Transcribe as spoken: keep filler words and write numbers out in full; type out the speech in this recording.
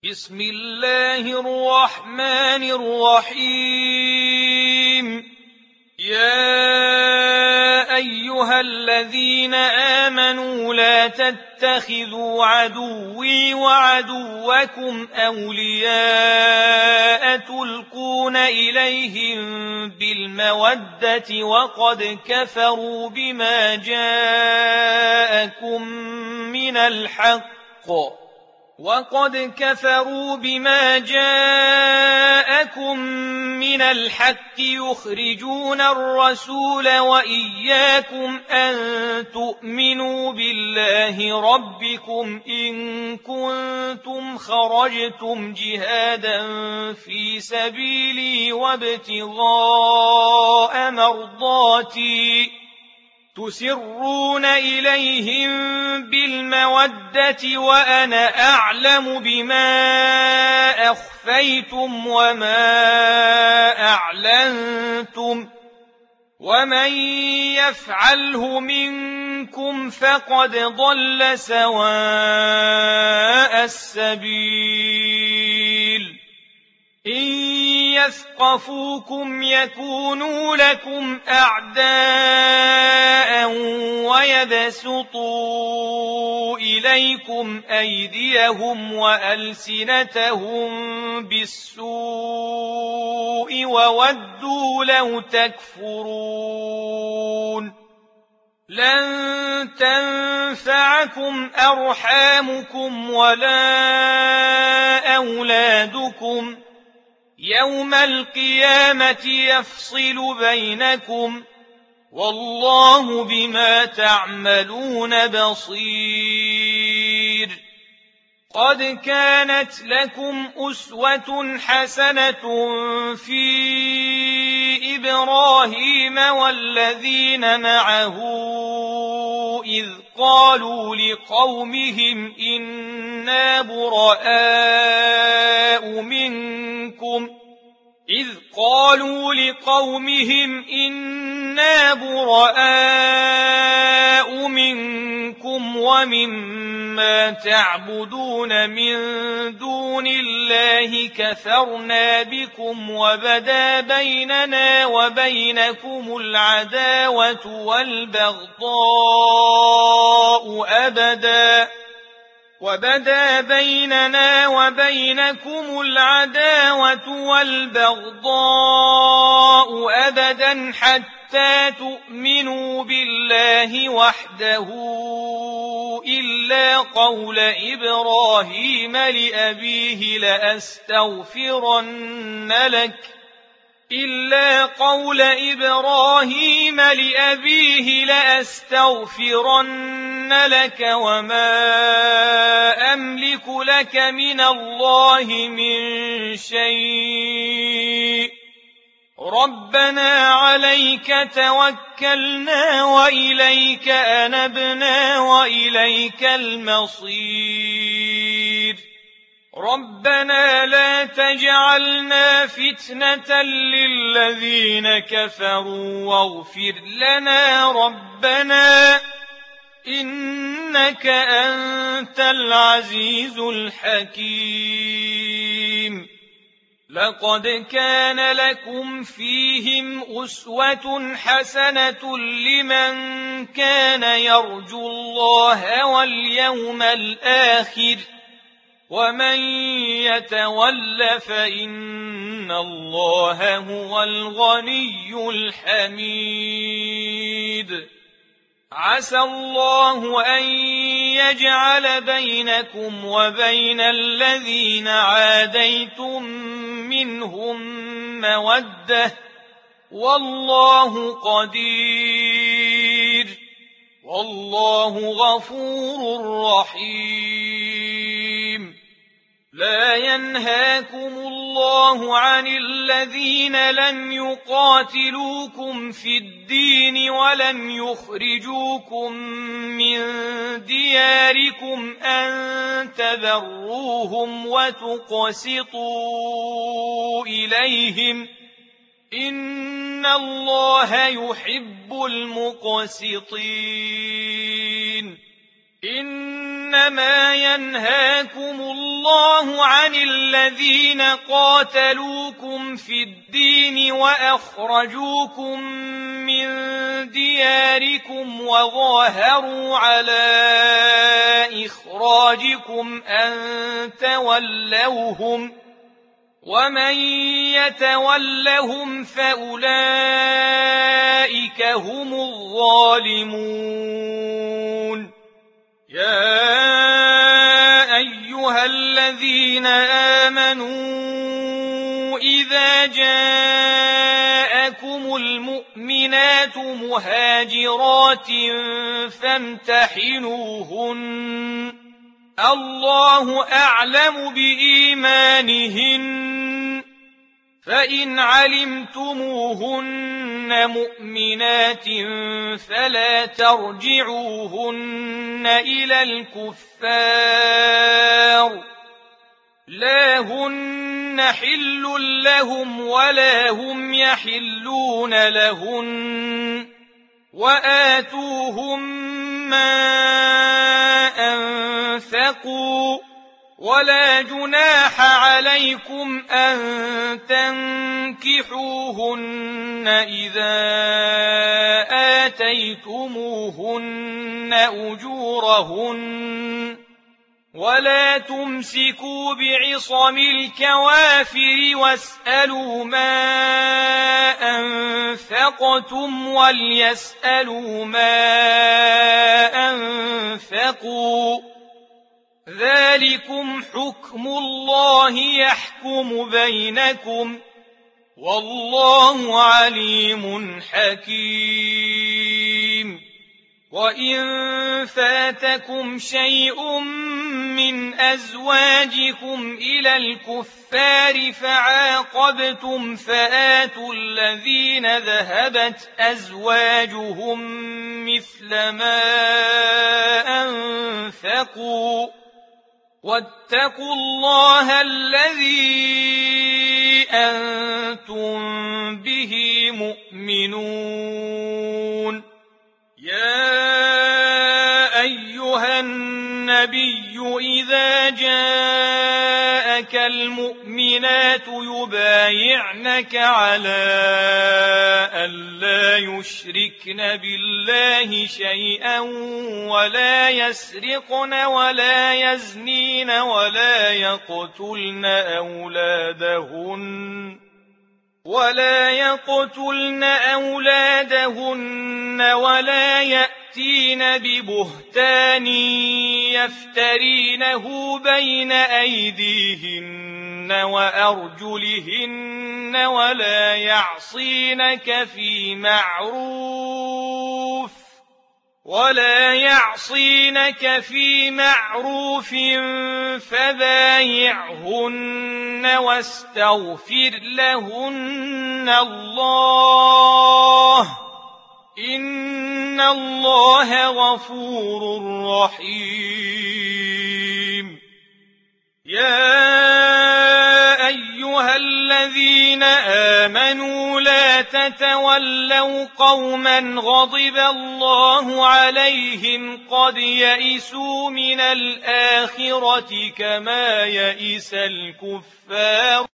بسم الله الرحمن الرحيم يا أيها الذين آمنوا لا تتخذوا عدوي وعدوكم أولياء تلقون إليهم بالمودة وقد كفروا بما جاءكم من الحق وقد كفروا بما جاءكم من الحق يخرجون الرسول وإياكم أن تؤمنوا بالله ربكم إن كنتم خرجتم جهادا في سبيلي وابتغاء مرضاتي تسرون إليهم بالمودة وأنا أعلم بما أخفيتم وما أعلنتم ومن يفعله منكم فقد ضل سواء السبيل إن يثقفوكم يكونوا لكم أعداء ويبسطوا إليكم أيديهم وألسنتهم بالسوء وودوا لو تكفرون لن تنفعكم أرحامكم ولا أولادكم يوم القيامة يفصل بينكم والله بما تعملون بصير قد كانت لكم أسوة حسنة في إبراهيم والذين معه إذ قالوا لقومهم إنا براء منكم إذ قالوا لقومهم إنا براء منكم ومما تعبدون من دون الله كفرنا بكم وبدا بيننا وبينكم العداوة والبغضاء أبدا وبدا بيننا وبينكم العداوة والبغضاء أبدا حتى تؤمنوا بالله وحده إلا قول إبراهيم لأبيه لأستغفرن لك إلا قول إبراهيم لأبيه لأستغفرن لك وما أملك لك من الله من شيء ربنا عليك توكلنا وإليك أنبنا وإليك المصير ربنا لا تجعلنا فتنة للذين كفروا واغفر لنا ربنا إنك أنت العزيز الحكيم لقد كان لكم فيهم أسوة حسنة لمن كان يرجو الله واليوم الآخر ومن يتول فإن الله هو الغني الحميد عسى الله أن يجعل بينكم وبين الذين عاديتم منهم مودة والله قدير والله غفور رحيم لا ينهاكم الله عن الذين لم يقاتلوكم في الدين ولم يخرجوكم من دياركم أن تبروهم وتقسطوا إليهم إن الله يحب المقسطين إن إنما ينهاكم الله عن الذين قاتلوكم في الدين وأخرجوكم من دياركم وظاهروا على إخراجكم أن تولوهم ومن يتولهم فأولئك هم الظالمون يا أيها الذين آمنوا إذا جاءكم المؤمنات مهاجرات فامتحنوهن الله أعلم بإيمانهن فإن علمتموهن مؤمنات فلا ترجعوهن إلى الكفار لا هن حل لهم ولا هم يحلون لهن وآتوهم ما أنفقوا ولا جناح عليكم أن تنكحوهن إذا آتيتموهن أجورهن ولا تمسكوا بعصم الكوافر واسألوا ما أنفقتم وليسألوا ما أنفقوا ذلكم حكم الله يحكم بينكم والله عليم حكيم وإن فاتكم شيء من أزواجكم إلى الكفار فعاقبتم فآتوا الذين ذهبت أزواجهم مثل ما أنفقوا واتقوا الله الذي أنتم به مؤمنون يا أيها النبي إذا جاءك المؤمنات يبايعنك على ألا يشركن بالله شيئا ولا يسرقن ولا يزنين ولا يقتلن أولادهن ولا يقتلن أولادهن ولا يأتين ببهتان يفترينه بين أيديهن وأرجلهن ولا يعصينك في معروف ولا يعصينك في معروف فبايعهن واستغفر لهن الله إن الله غفور رحيم يا أيها الذين آمنوا لا تتولوا قوما غضب الله عليهم قد يئسوا من الآخرة كما يئس الكفار